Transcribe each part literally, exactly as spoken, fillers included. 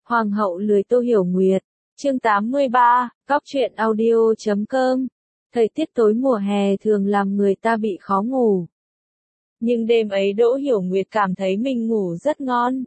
Hoàng hậu lười Tô Hiểu Nguyệt. Chương tám mươi ba, Cóc truyện audio chấm com. Thời tiết tối mùa hè thường làm người ta bị khó ngủ. Nhưng đêm ấy Đỗ Hiểu Nguyệt cảm thấy mình ngủ rất ngon.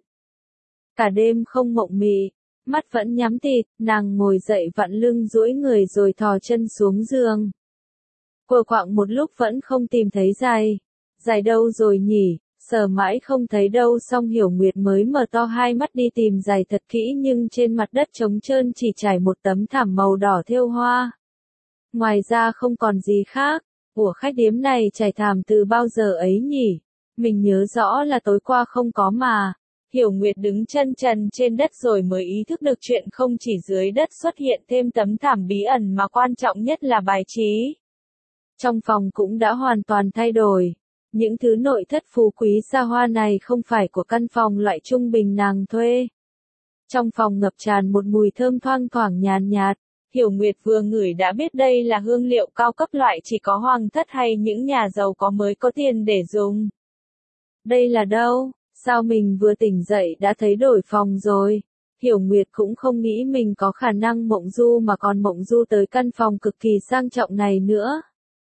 Cả đêm không mộng mị, mắt vẫn nhắm tịt, nàng ngồi dậy vặn lưng duỗi người rồi thò chân xuống giường. Quờ quạng một lúc vẫn không tìm thấy giày. Giày đâu rồi nhỉ? Sờ mãi không thấy đâu, xong Hiểu Nguyệt mới mở to hai mắt đi tìm giày thật kỹ, nhưng trên mặt đất trống trơn chỉ trải một tấm thảm màu đỏ thêu hoa. Ngoài ra không còn gì khác. Ủa, khách điếm này trải thảm từ bao giờ ấy nhỉ? Mình nhớ rõ là tối qua không có mà. Hiểu Nguyệt đứng chân trần trên đất rồi mới ý thức được chuyện không chỉ dưới đất xuất hiện thêm tấm thảm bí ẩn mà quan trọng nhất là bài trí. Trong phòng cũng đã hoàn toàn thay đổi. Những thứ nội thất phú quý xa hoa này không phải của căn phòng loại trung bình nàng thuê. Trong phòng ngập tràn một mùi thơm thoang thoảng nhàn nhạt. Hiểu Nguyệt vừa ngửi đã biết đây là hương liệu cao cấp loại chỉ có hoàng thất hay những nhà giàu có mới có tiền để dùng. Đây là đâu? Sao mình vừa tỉnh dậy đã thấy đổi phòng rồi? Hiểu Nguyệt cũng không nghĩ mình có khả năng mộng du mà còn mộng du tới căn phòng cực kỳ sang trọng này nữa.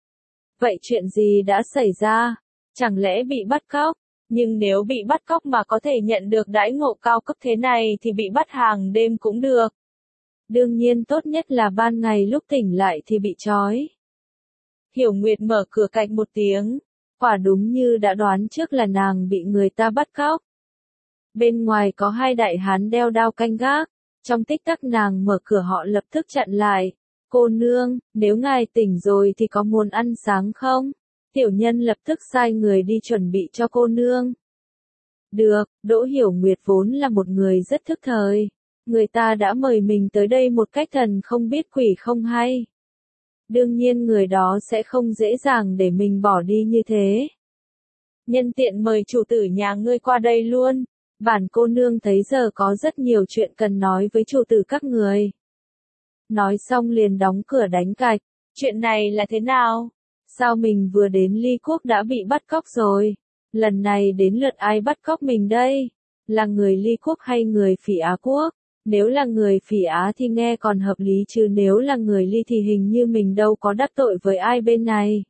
Vậy chuyện gì đã xảy ra? Chẳng lẽ bị bắt cóc? Nhưng nếu bị bắt cóc mà có thể nhận được đãi ngộ cao cấp thế này thì bị bắt hàng đêm cũng được. Đương nhiên tốt nhất là ban ngày lúc tỉnh lại thì bị trói. Hiểu Nguyệt mở cửa cạch một tiếng. Quả đúng như đã đoán trước là nàng bị người ta bắt cóc. Bên ngoài có hai đại hán đeo đao canh gác. Trong tích tắc nàng mở cửa họ lập tức chặn lại. Cô nương, nếu ngài tỉnh rồi thì có muốn ăn sáng không? Tiểu nhân lập tức sai người đi chuẩn bị cho cô nương. Được, Đỗ Hiểu Nguyệt vốn là một người rất thức thời. Người ta đã mời mình tới đây một cách thần không biết quỷ không hay. Đương nhiên người đó sẽ không dễ dàng để mình bỏ đi như thế. Nhân tiện mời chủ tử nhà ngươi qua đây luôn. Bản cô nương thấy giờ có rất nhiều chuyện cần nói với chủ tử các người. Nói xong liền đóng cửa đánh cạch. Chuyện này là thế nào? Sao mình vừa đến Ly Quốc đã bị bắt cóc rồi? Lần này đến lượt ai bắt cóc mình đây? Là người Ly Quốc hay người Phỉ Á Quốc? Nếu là người Phỉ Á thì nghe còn hợp lý, chứ nếu là người Ly thì hình như mình đâu có đắc tội với ai bên này.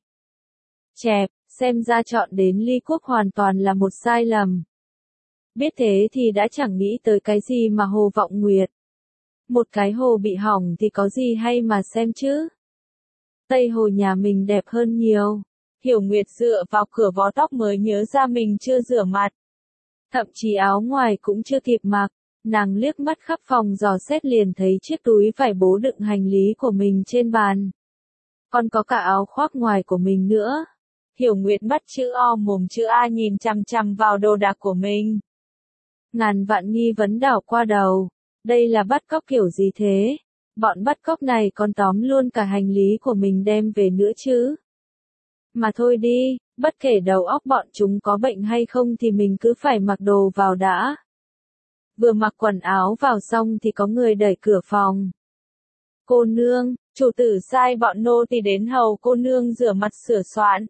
Chẹp, xem ra chọn đến Ly Quốc hoàn toàn là một sai lầm. Biết thế thì đã chẳng nghĩ tới cái gì mà Hồ Vọng Nguyệt. Một cái hồ bị hỏng thì có gì hay mà xem chứ. Tây hồ nhà mình đẹp hơn nhiều. Hiểu Nguyệt dựa vào cửa vó tóc mới nhớ ra mình chưa rửa mặt. Thậm chí áo ngoài cũng chưa kịp mặc. Nàng liếc mắt khắp phòng dò xét liền thấy chiếc túi vải bố đựng hành lý của mình trên bàn. Còn có cả áo khoác ngoài của mình nữa. Hiểu Nguyệt mắt chữ O mồm chữ A nhìn chằm chằm vào đồ đạc của mình. Ngàn vạn nghi vấn đảo qua đầu. Đây là bắt cóc kiểu gì thế? Bọn bắt cóc này còn tóm luôn cả hành lý của mình đem về nữa chứ. Mà thôi đi, bất kể đầu óc bọn chúng có bệnh hay không thì mình cứ phải mặc đồ vào đã. Vừa mặc quần áo vào xong thì có người đẩy cửa phòng. Cô nương, chủ tử sai bọn nô tỳ đến hầu cô nương rửa mặt sửa soạn.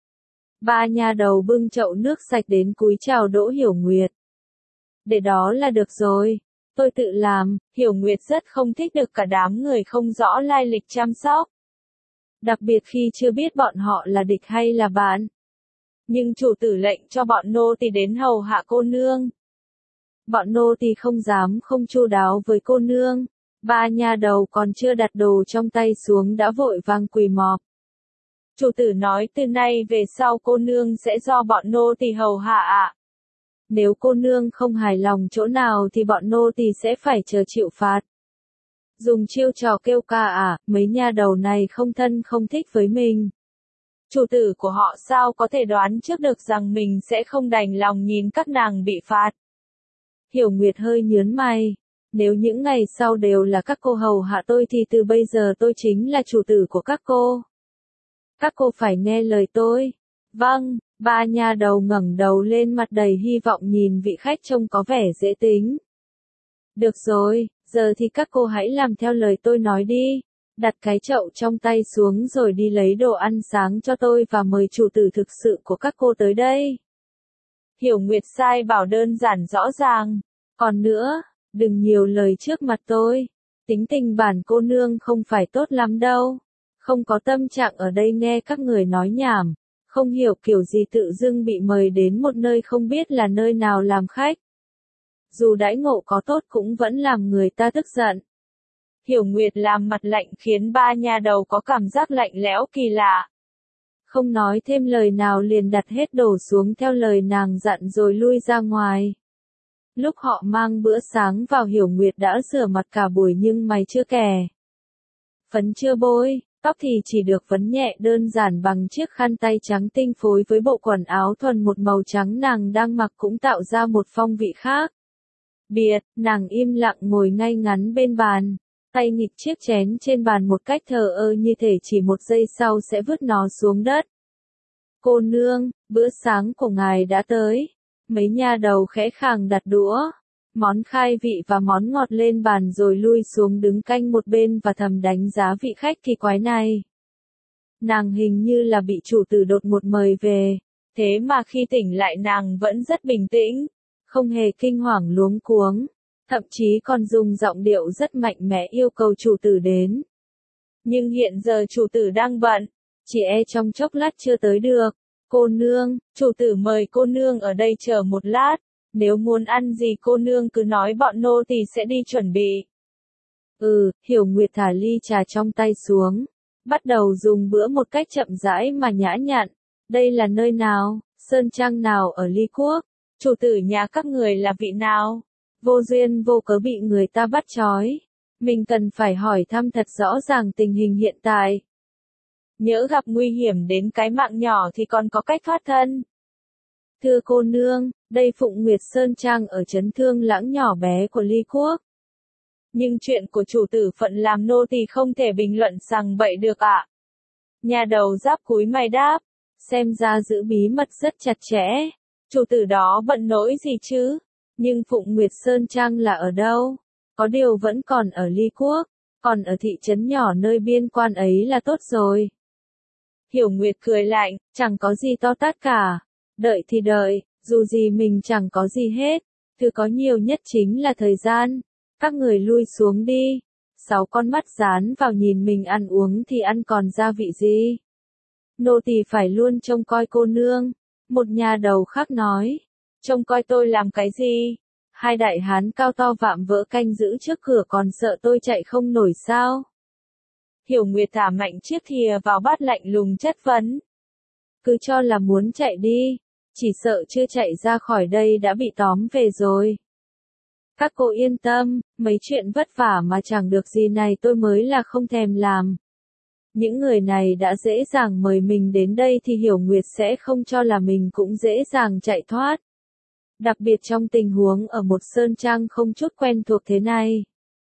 Ba nha đầu bưng chậu nước sạch đến cúi chào Đỗ Hiểu Nguyệt. Để đó là được rồi. Tôi tự làm. Hiểu Nguyệt rất không thích được cả đám người không rõ lai lịch chăm sóc. Đặc biệt khi chưa biết bọn họ là địch hay là bạn. Nhưng chủ tử lệnh cho bọn nô tỳ đến hầu hạ cô nương. Bọn nô tỳ không dám không chu đáo với cô nương. Ba nha đầu còn chưa đặt đồ trong tay xuống đã vội vàng quỳ mọp. Chủ tử nói từ nay về sau cô nương sẽ do bọn nô tỳ hầu hạ ạ. Nếu cô nương không hài lòng chỗ nào thì bọn nô tỳ sẽ phải chờ chịu phạt. Dùng chiêu trò kêu ca à, mấy nha đầu này không thân không thích với mình. Chủ tử của họ sao có thể đoán trước được rằng mình sẽ không đành lòng nhìn các nàng bị phạt. Hiểu Nguyệt hơi nhớn mày. Nếu những ngày sau đều là các cô hầu hạ tôi thì từ bây giờ tôi chính là chủ tử của các cô. Các cô phải nghe lời tôi. Vâng. Ba nha đầu ngẩng đầu lên mặt đầy hy vọng nhìn vị khách trông có vẻ dễ tính. Được rồi, giờ thì các cô hãy làm theo lời tôi nói đi. Đặt cái chậu trong tay xuống rồi đi lấy đồ ăn sáng cho tôi và mời chủ tử thực sự của các cô tới đây. Hiểu Nguyệt sai bảo đơn giản rõ ràng. Còn nữa, Đừng nhiều lời trước mặt tôi. Tính tình bản cô nương không phải tốt lắm đâu. Không có tâm trạng ở đây nghe các người nói nhảm. Không hiểu kiểu gì tự dưng bị mời đến một nơi không biết là nơi nào làm khách. Dù đãi ngộ có tốt cũng vẫn làm người ta tức giận. Hiểu Nguyệt làm mặt lạnh khiến ba nha đầu có cảm giác lạnh lẽo kỳ lạ. Không nói thêm lời nào liền đặt hết đồ xuống theo lời nàng dặn rồi lui ra ngoài. Lúc họ mang bữa sáng vào Hiểu Nguyệt đã rửa mặt cả buổi nhưng mày chưa kè. Phấn chưa bôi, tóc thì chỉ được vấn nhẹ đơn giản bằng chiếc khăn tay trắng tinh phối với bộ quần áo thuần một màu trắng nàng đang mặc cũng tạo ra một phong vị khác. Biệt, nàng im lặng ngồi ngay ngắn bên bàn, tay nghịch chiếc chén trên bàn một cách thờ ơ như thể chỉ một giây sau sẽ vứt nó xuống đất. Cô nương, bữa sáng của ngài đã tới. Mấy nha đầu khẽ khàng đặt đũa, món khai vị và món ngọt lên bàn rồi lui xuống đứng canh một bên và thầm đánh giá vị khách kỳ quái này. Nàng hình như là bị chủ tử đột ngột mời về, thế mà khi tỉnh lại nàng vẫn rất bình tĩnh, không hề kinh hoàng luống cuống, thậm chí còn dùng giọng điệu rất mạnh mẽ yêu cầu chủ tử đến. Nhưng hiện giờ chủ tử đang bận, chỉ e trong chốc lát chưa tới được. Cô nương, chủ tử mời cô nương ở đây chờ một lát, nếu muốn ăn gì cô nương cứ nói bọn nô tỳ sẽ đi chuẩn bị. Ừ, Hiểu Nguyệt thả ly trà trong tay xuống, bắt đầu dùng bữa một cách chậm rãi mà nhã nhặn. Đây là nơi nào, sơn trang nào ở Ly Quốc? Chủ tử nhà các người là vị nào? Vô duyên vô cớ bị người ta bắt trói. Mình cần phải hỏi thăm thật rõ ràng tình hình hiện tại. Nhỡ gặp nguy hiểm đến cái mạng nhỏ thì còn có cách thoát thân. Thưa cô nương, đây Phụng Nguyệt Sơn Trang ở trấn Thương Lãng nhỏ bé của Ly Quốc. Nhưng chuyện của chủ tử phận làm nô tỳ không thể bình luận sằng bậy được ạ. Nhà đầu giáp cúi mày đáp, xem ra giữ bí mật rất chặt chẽ. Chủ tử đó bận nỗi gì chứ? Nhưng Phụng Nguyệt Sơn Trang là ở đâu? Có điều vẫn còn ở Ly Quốc, còn ở thị trấn nhỏ nơi biên quan ấy là tốt rồi. Hiểu Nguyệt cười lạnh, chẳng có gì to tát cả. Đợi thì đợi, dù gì mình chẳng có gì hết. Thứ có nhiều nhất chính là thời gian. Các người lui xuống đi. Sáu con mắt dán vào nhìn mình ăn uống thì ăn còn gia vị gì? Nô tỳ phải luôn trông coi cô nương. Một nhà đầu khác nói. Trông coi tôi làm cái gì? Hai đại hán cao to vạm vỡ canh giữ trước cửa còn sợ tôi chạy không nổi sao? Hiểu Nguyệt thả mạnh chiếc thìa vào bát lạnh lùng chất vấn. Cứ cho là muốn chạy đi, chỉ sợ chưa chạy ra khỏi đây đã bị tóm về rồi. Các cô yên tâm, mấy chuyện vất vả mà chẳng được gì này tôi mới là không thèm làm. Những người này đã dễ dàng mời mình đến đây thì Hiểu Nguyệt sẽ không cho là mình cũng dễ dàng chạy thoát. Đặc biệt trong tình huống ở một sơn trang không chút quen thuộc thế này.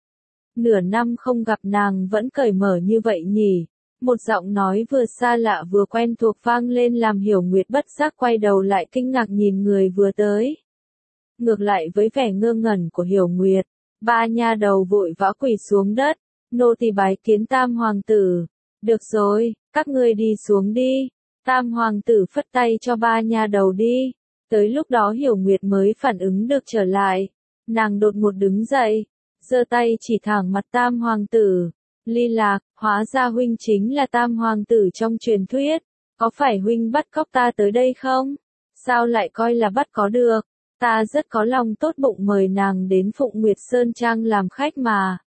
Nửa năm không gặp nàng vẫn cởi mở như vậy nhỉ. Một giọng nói vừa xa lạ vừa quen thuộc vang lên làm Hiểu Nguyệt bất giác quay đầu lại kinh ngạc nhìn người vừa tới. Ngược lại với vẻ ngơ ngẩn của Hiểu Nguyệt, ba nha đầu vội vã quỳ xuống đất, nô tỳ bái kiến Tam hoàng tử. Được rồi, các ngươi đi xuống đi. Tam hoàng tử phất tay cho ba nha đầu đi. Tới lúc đó Hiểu Nguyệt mới phản ứng được trở lại. Nàng đột ngột đứng dậy, giơ tay chỉ thẳng mặt Tam hoàng tử. Ly Lạc, hóa ra huynh chính là Tam hoàng tử trong truyền thuyết. Có phải huynh bắt cóc ta tới đây không? Sao lại coi là bắt có được? Ta rất có lòng tốt bụng mời nàng đến Phụng Nguyệt Sơn Trang làm khách mà.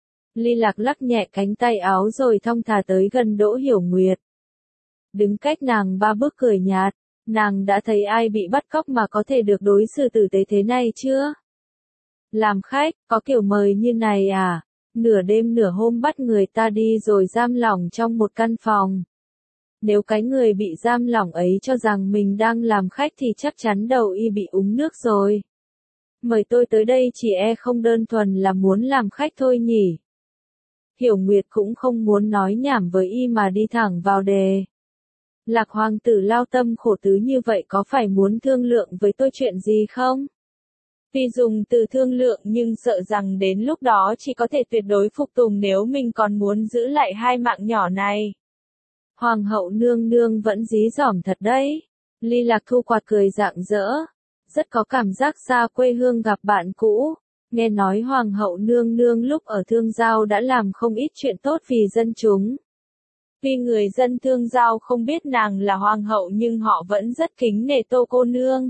Ly Lạc lắc nhẹ cánh tay áo rồi thong thả tới gần Đỗ Hiểu Nguyệt. Đứng cách nàng ba bước cười nhạt, nàng đã thấy ai bị bắt cóc mà có thể được đối xử tử tế thế này chưa? Làm khách, có kiểu mời như này à? Nửa đêm nửa hôm bắt người ta đi rồi giam lỏng trong một căn phòng. Nếu cái người bị giam lỏng ấy cho rằng mình đang làm khách thì chắc chắn đầu y bị uống nước rồi. Mời tôi tới đây chỉ e không đơn thuần là muốn làm khách thôi nhỉ. Hiểu Nguyệt cũng không muốn nói nhảm với y mà đi thẳng vào đề. Lạc hoàng tử lao tâm khổ tứ như vậy có phải muốn thương lượng với tôi chuyện gì không? Vì dùng từ thương lượng nhưng sợ rằng đến lúc đó chỉ có thể tuyệt đối phục tùng nếu mình còn muốn giữ lại hai mạng nhỏ này. Hoàng hậu nương nương vẫn dí dỏm thật đấy. Ly Lạc thu quạt cười rạng rỡ. Rất có cảm giác xa quê hương gặp bạn cũ. Nghe nói Hoàng hậu nương nương lúc ở Thương Giao đã làm không ít chuyện tốt vì dân chúng. Tuy người dân Thương Giao không biết nàng là Hoàng hậu nhưng họ vẫn rất kính nể Tô cô nương.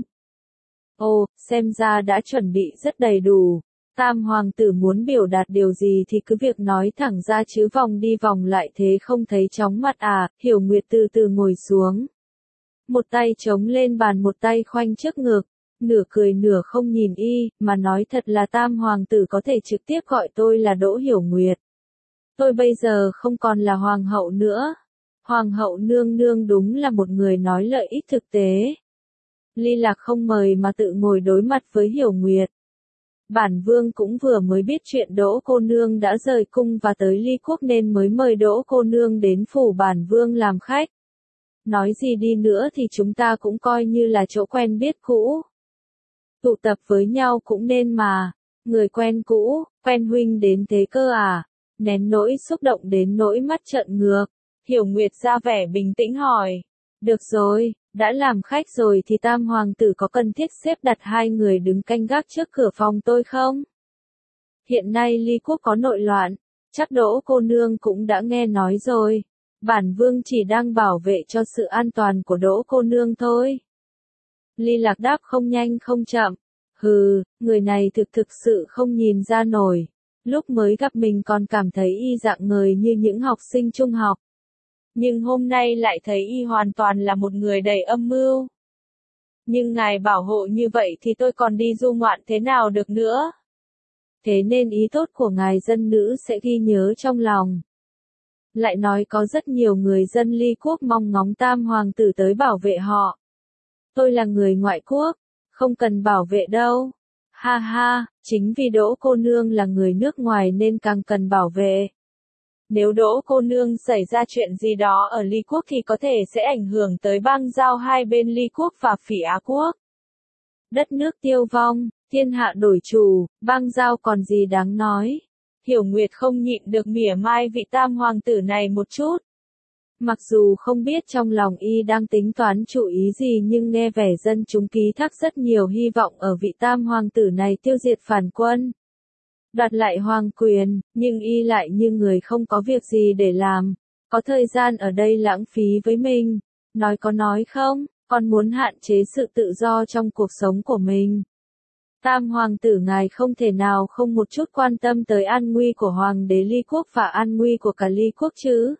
Ồ, xem ra đã chuẩn bị rất đầy đủ. Tam hoàng tử muốn biểu đạt điều gì thì cứ việc nói thẳng ra chứ vòng đi vòng lại thế không thấy chóng mặt à, Hiểu Nguyệt từ từ ngồi xuống. Một tay chống lên bàn một tay khoanh trước ngực, nửa cười nửa không nhìn y, mà nói thật là tam hoàng tử có thể trực tiếp gọi tôi là Đỗ Hiểu Nguyệt. Tôi bây giờ không còn là hoàng hậu nữa. Hoàng hậu nương nương đúng là một người nói lợi ích thực tế. Ly Lạc không mời mà tự ngồi đối mặt với Hiểu Nguyệt. Bản vương cũng vừa mới biết chuyện Đỗ cô nương đã rời cung và tới Ly Quốc nên mới mời Đỗ cô nương đến phủ bản vương làm khách. Nói gì đi nữa thì chúng ta cũng coi như là chỗ quen biết cũ. Tụ tập với nhau cũng nên mà. Người quen cũ, quen huynh đến thế cơ à? Nén nỗi xúc động đến nỗi mắt trợn ngược. Hiểu Nguyệt ra vẻ bình tĩnh hỏi. Được rồi, đã làm khách rồi thì tam hoàng tử có cần thiết xếp đặt hai người đứng canh gác trước cửa phòng tôi không? Hiện nay Ly Quốc có nội loạn, chắc Đỗ cô nương cũng đã nghe nói rồi. Bản vương chỉ đang bảo vệ cho sự an toàn của Đỗ cô nương thôi. Ly Lạc đáp không nhanh không chậm. Hừ, người này thực thực sự không nhìn ra nổi. Lúc mới gặp mình còn cảm thấy y dạng người như những học sinh trung học. Nhưng hôm nay lại thấy y hoàn toàn là một người đầy âm mưu. Nhưng ngài bảo hộ như vậy thì tôi còn đi du ngoạn thế nào được nữa. Thế nên ý tốt của ngài dân nữ sẽ ghi nhớ trong lòng. Lại nói có rất nhiều người dân Ly Quốc mong ngóng tam hoàng tử tới bảo vệ họ. Tôi là người ngoại quốc, không cần bảo vệ đâu. Ha ha, chính vì Đỗ cô nương là người nước ngoài nên càng cần bảo vệ. Nếu Đỗ cô nương xảy ra chuyện gì đó ở Ly Quốc thì có thể sẽ ảnh hưởng tới bang giao hai bên Ly Quốc và Phỉ Á Quốc. Đất nước tiêu vong, thiên hạ đổi chủ, bang giao còn gì đáng nói. Hiểu Nguyệt không nhịn được mỉa mai vị tam hoàng tử này một chút. Mặc dù không biết trong lòng y đang tính toán chủ ý gì nhưng nghe vẻ dân chúng ký thác rất nhiều hy vọng ở vị tam hoàng tử này tiêu diệt phản quân. Đoạt lại hoàng quyền, nhưng y lại như người không có việc gì để làm, có thời gian ở đây lãng phí với mình, nói có nói không, còn muốn hạn chế sự tự do trong cuộc sống của mình. Tam hoàng tử ngài không thể nào không một chút quan tâm tới an nguy của hoàng đế Ly Quốc và an nguy của cả Ly Quốc chứ.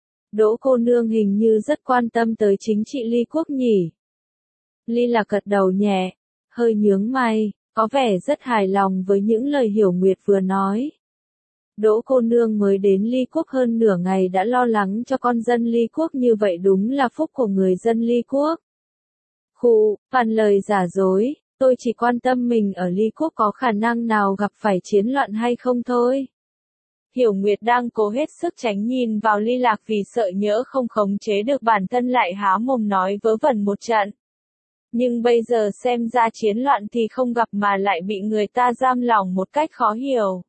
Đỗ cô nương hình như rất quan tâm tới chính trị Ly Quốc nhỉ. Ly Lạc gật đầu nhẹ, hơi nhướng mày. Có vẻ rất hài lòng với những lời Hiểu Nguyệt vừa nói. Đỗ cô nương mới đến Ly Quốc hơn nửa ngày đã lo lắng cho con dân Ly Quốc như vậy đúng là phúc của người dân Ly Quốc. Khụ, phàn lời giả dối, tôi chỉ quan tâm mình ở Ly Quốc có khả năng nào gặp phải chiến loạn hay không thôi. Hiểu Nguyệt đang cố hết sức tránh nhìn vào Ly Lạc vì sợ nhỡ không khống chế được bản thân lại há mồm nói vớ vẩn một trận. Nhưng bây giờ xem ra chiến loạn thì không gặp mà lại bị người ta giam lỏng một cách khó hiểu.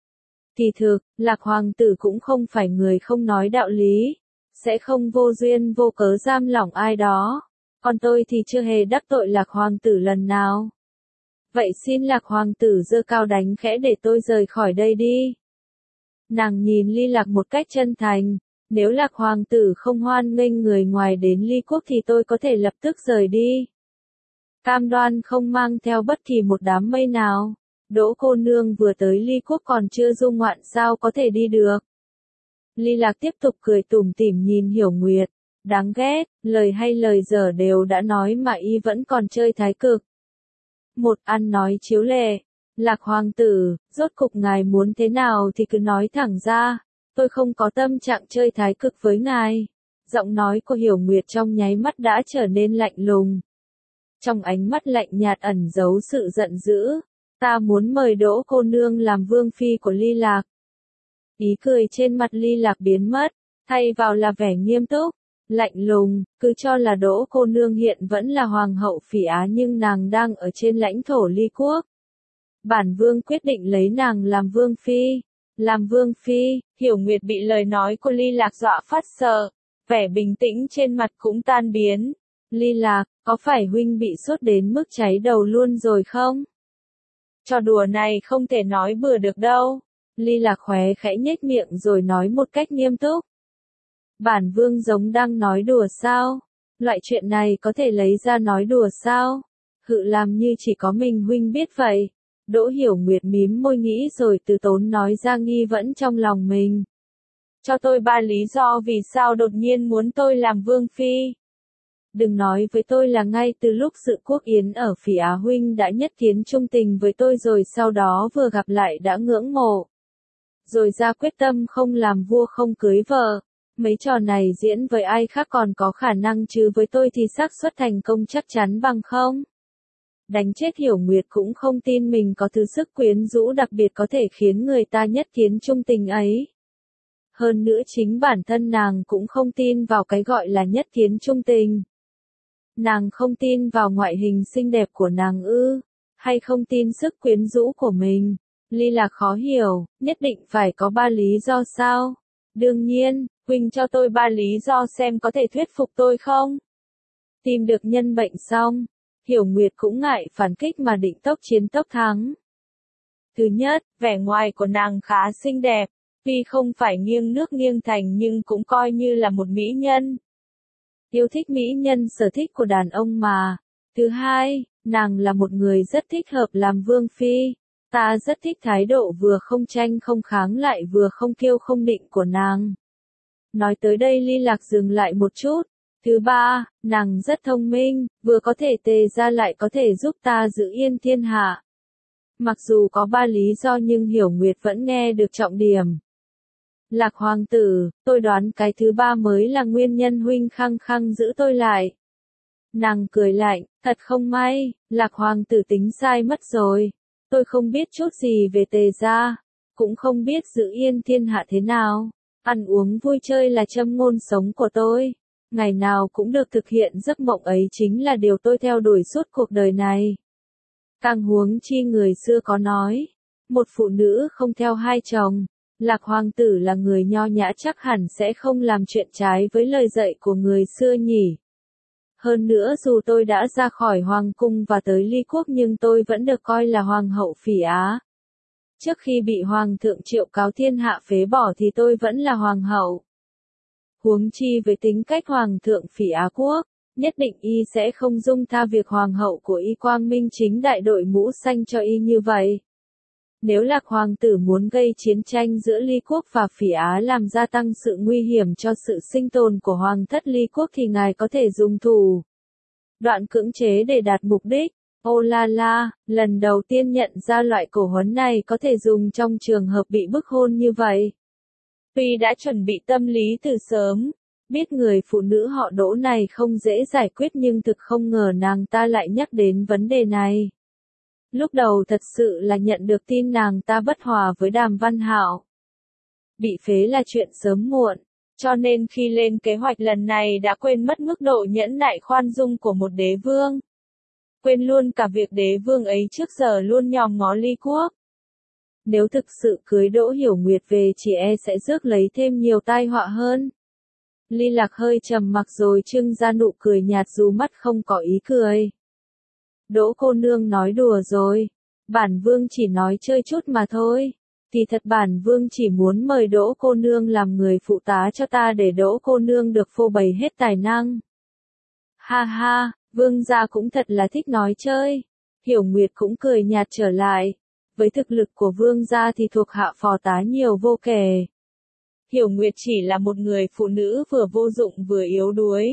Kỳ thực, Lạc hoàng tử cũng không phải người không nói đạo lý, sẽ không vô duyên vô cớ giam lỏng ai đó. Còn tôi thì chưa hề đắc tội Lạc hoàng tử lần nào. Vậy xin Lạc hoàng tử giơ cao đánh khẽ để tôi rời khỏi đây đi. Nàng nhìn Ly Lạc một cách chân thành. Nếu Lạc hoàng tử không hoan nghênh người ngoài đến Ly Quốc thì tôi có thể lập tức rời đi. Cam đoan không mang theo bất kỳ một đám mây nào. Đỗ cô nương vừa tới Ly Quốc còn chưa du ngoạn sao có thể đi được. Ly Lạc tiếp tục cười tủm tỉm nhìn Hiểu Nguyệt. Đáng ghét, lời hay lời dở đều đã nói mà y vẫn còn chơi thái cực. Một ăn nói chiếu lệ. Lạc hoàng tử, rốt cục ngài muốn thế nào thì cứ nói thẳng ra. Tôi không có tâm trạng chơi thái cực với ngài. Giọng nói của Hiểu Nguyệt trong nháy mắt đã trở nên lạnh lùng. Trong ánh mắt lạnh nhạt ẩn giấu sự giận dữ. Ta muốn mời Đỗ cô nương làm vương phi của Ly Lạc. Ý cười trên mặt Ly Lạc biến mất, thay vào là vẻ nghiêm túc, lạnh lùng, cứ cho là Đỗ cô nương hiện vẫn là hoàng hậu Phỉ Á nhưng nàng đang ở trên lãnh thổ Ly Quốc. Bản vương quyết định lấy nàng làm vương phi. Làm vương phi, Hiểu Nguyệt bị lời nói của Ly Lạc dọa phát sợ, vẻ bình tĩnh trên mặt cũng tan biến. Ly Lạc, có phải huynh bị sốt đến mức cháy đầu luôn rồi không? Trò đùa này không thể nói bừa được đâu. Ly Lạc khóe khẽ nhếch miệng rồi nói một cách nghiêm túc. Bản vương giống đang nói đùa sao? Loại chuyện này có thể lấy ra nói đùa sao? Hự làm như chỉ có mình huynh biết vậy. Đỗ Hiểu Nguyệt mím môi nghĩ rồi từ tốn nói ra nghi vẫn trong lòng mình. Cho tôi ba lý do vì sao đột nhiên muốn tôi làm vương phi. Đừng nói với tôi là ngay từ lúc dự quốc yến ở Phỉ Á huynh đã nhất kiến trung tình với tôi rồi sau đó vừa gặp lại đã ngưỡng mộ. Rồi ra quyết tâm không làm vua không cưới vợ. Mấy trò này diễn với ai khác còn có khả năng chứ với tôi thì xác suất thành công chắc chắn bằng không. Đánh chết Hiểu Nguyệt cũng không tin mình có thứ sức quyến rũ đặc biệt có thể khiến người ta nhất kiến trung tình ấy. Hơn nữa chính bản thân nàng cũng không tin vào cái gọi là nhất kiến trung tình. Nàng không tin vào ngoại hình xinh đẹp của nàng ư, hay không tin sức quyến rũ của mình. Ly Lạc khó hiểu, nhất định phải có ba lý do sao? Đương nhiên, huynh cho tôi ba lý do xem có thể thuyết phục tôi không? Tìm được nhân bệnh xong, Hiểu Nguyệt cũng ngại phản kích mà định tốc chiến tốc thắng. Thứ nhất, vẻ ngoài của nàng khá xinh đẹp, tuy không phải nghiêng nước nghiêng thành nhưng cũng coi như là một mỹ nhân. Yêu thích mỹ nhân sở thích của đàn ông mà. Thứ hai, nàng là một người rất thích hợp làm vương phi. Ta rất thích thái độ vừa không tranh không kháng lại vừa không kiêu không định của nàng. Nói tới đây Ly Lạc dừng lại một chút. Thứ ba, nàng rất thông minh, vừa có thể tề ra lại có thể giúp ta giữ yên thiên hạ. Mặc dù có ba lý do nhưng Hiểu Nguyệt vẫn nghe được trọng điểm. Lạc hoàng tử, tôi đoán cái thứ ba mới là nguyên nhân huynh khăng khăng giữ tôi lại. Nàng cười lạnh, thật không may, Lạc hoàng tử tính sai mất rồi. Tôi không biết chút gì về tề gia, cũng không biết giữ yên thiên hạ thế nào. Ăn uống vui chơi là châm ngôn sống của tôi. Ngày nào cũng được thực hiện giấc mộng ấy chính là điều tôi theo đuổi suốt cuộc đời này. Càng huống chi người xưa có nói, một phụ nữ không theo hai chồng. Lạc hoàng tử là người nho nhã chắc hẳn sẽ không làm chuyện trái với lời dạy của người xưa nhỉ. Hơn nữa dù tôi đã ra khỏi hoàng cung và tới Ly quốc nhưng tôi vẫn được coi là hoàng hậu Phỉ Á. Trước khi bị hoàng thượng triệu cáo thiên hạ phế bỏ thì tôi vẫn là hoàng hậu. Huống chi với tính cách hoàng thượng Phỉ Á quốc, nhất định y sẽ không dung tha việc hoàng hậu của y quang minh chính đại đội mũ xanh cho y như vậy. Nếu Lạc hoàng tử muốn gây chiến tranh giữa Ly quốc và Phỉ Á làm gia tăng sự nguy hiểm cho sự sinh tồn của hoàng thất Ly quốc thì ngài có thể dùng thủ đoạn cưỡng chế để đạt mục đích. Ô la la, lần đầu tiên nhận ra loại cổ huấn này có thể dùng trong trường hợp bị bức hôn như vậy. Tuy đã chuẩn bị tâm lý từ sớm, biết người phụ nữ họ Đỗ này không dễ giải quyết nhưng thực không ngờ nàng ta lại nhắc đến vấn đề này. Lúc đầu thật sự là nhận được tin nàng ta bất hòa với Đàm Văn Hạo. Bị phế là chuyện sớm muộn, cho nên khi lên kế hoạch lần này đã quên mất mức độ nhẫn nại khoan dung của một đế vương. Quên luôn cả việc đế vương ấy trước giờ luôn nhòm ngó Ly quốc. Nếu thực sự cưới Đỗ Hiểu Nguyệt về chỉ e sẽ rước lấy thêm nhiều tai họa hơn. Ly Lạc hơi trầm mặc rồi trưng ra nụ cười nhạt dù mắt không có ý cười. Đỗ cô nương nói đùa rồi. Bản vương chỉ nói chơi chút mà thôi. Thì thật bản vương chỉ muốn mời Đỗ cô nương làm người phụ tá cho ta để Đỗ cô nương được phô bày hết tài năng. Ha ha, vương gia cũng thật là thích nói chơi. Hiểu Nguyệt cũng cười nhạt trở lại. Với thực lực của vương gia thì thuộc hạ phò tá nhiều vô kể. Hiểu Nguyệt chỉ là một người phụ nữ vừa vô dụng vừa yếu đuối.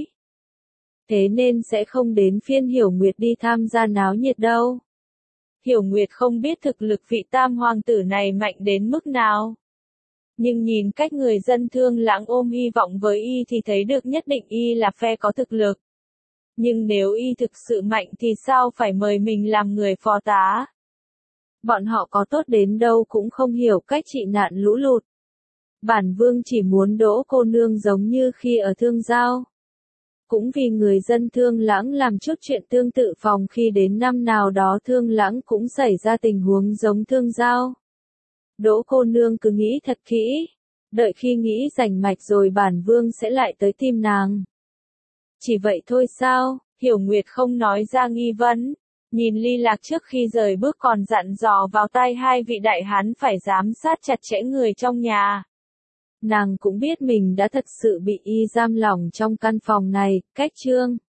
Thế nên sẽ không đến phiên Hiểu Nguyệt đi tham gia náo nhiệt đâu. Hiểu Nguyệt không biết thực lực vị tam hoàng tử này mạnh đến mức nào. Nhưng nhìn cách người dân Thương Lãng ôm hy vọng với y thì thấy được nhất định y là phe có thực lực. Nhưng nếu y thực sự mạnh thì sao phải mời mình làm người phò tá? Bọn họ có tốt đến đâu cũng không hiểu cách trị nạn lũ lụt. Bản vương chỉ muốn Đỗ cô nương giống như khi ở Thương Giao. Cũng vì người dân Thương Lãng làm chút chuyện tương tự phòng khi đến năm nào đó Thương Lãng cũng xảy ra tình huống giống Thương Giao. Đỗ cô nương cứ nghĩ thật kỹ. Đợi khi nghĩ rành mạch rồi bản vương sẽ lại tới tìm nàng. Chỉ vậy thôi sao? Hiểu Nguyệt không nói ra nghi vấn. Nhìn Ly Lạc trước khi rời bước còn dặn dò vào tai hai vị đại hán phải giám sát chặt chẽ người trong nhà. Nàng cũng biết mình đã thật sự bị y giam lỏng trong căn phòng này, cách Trương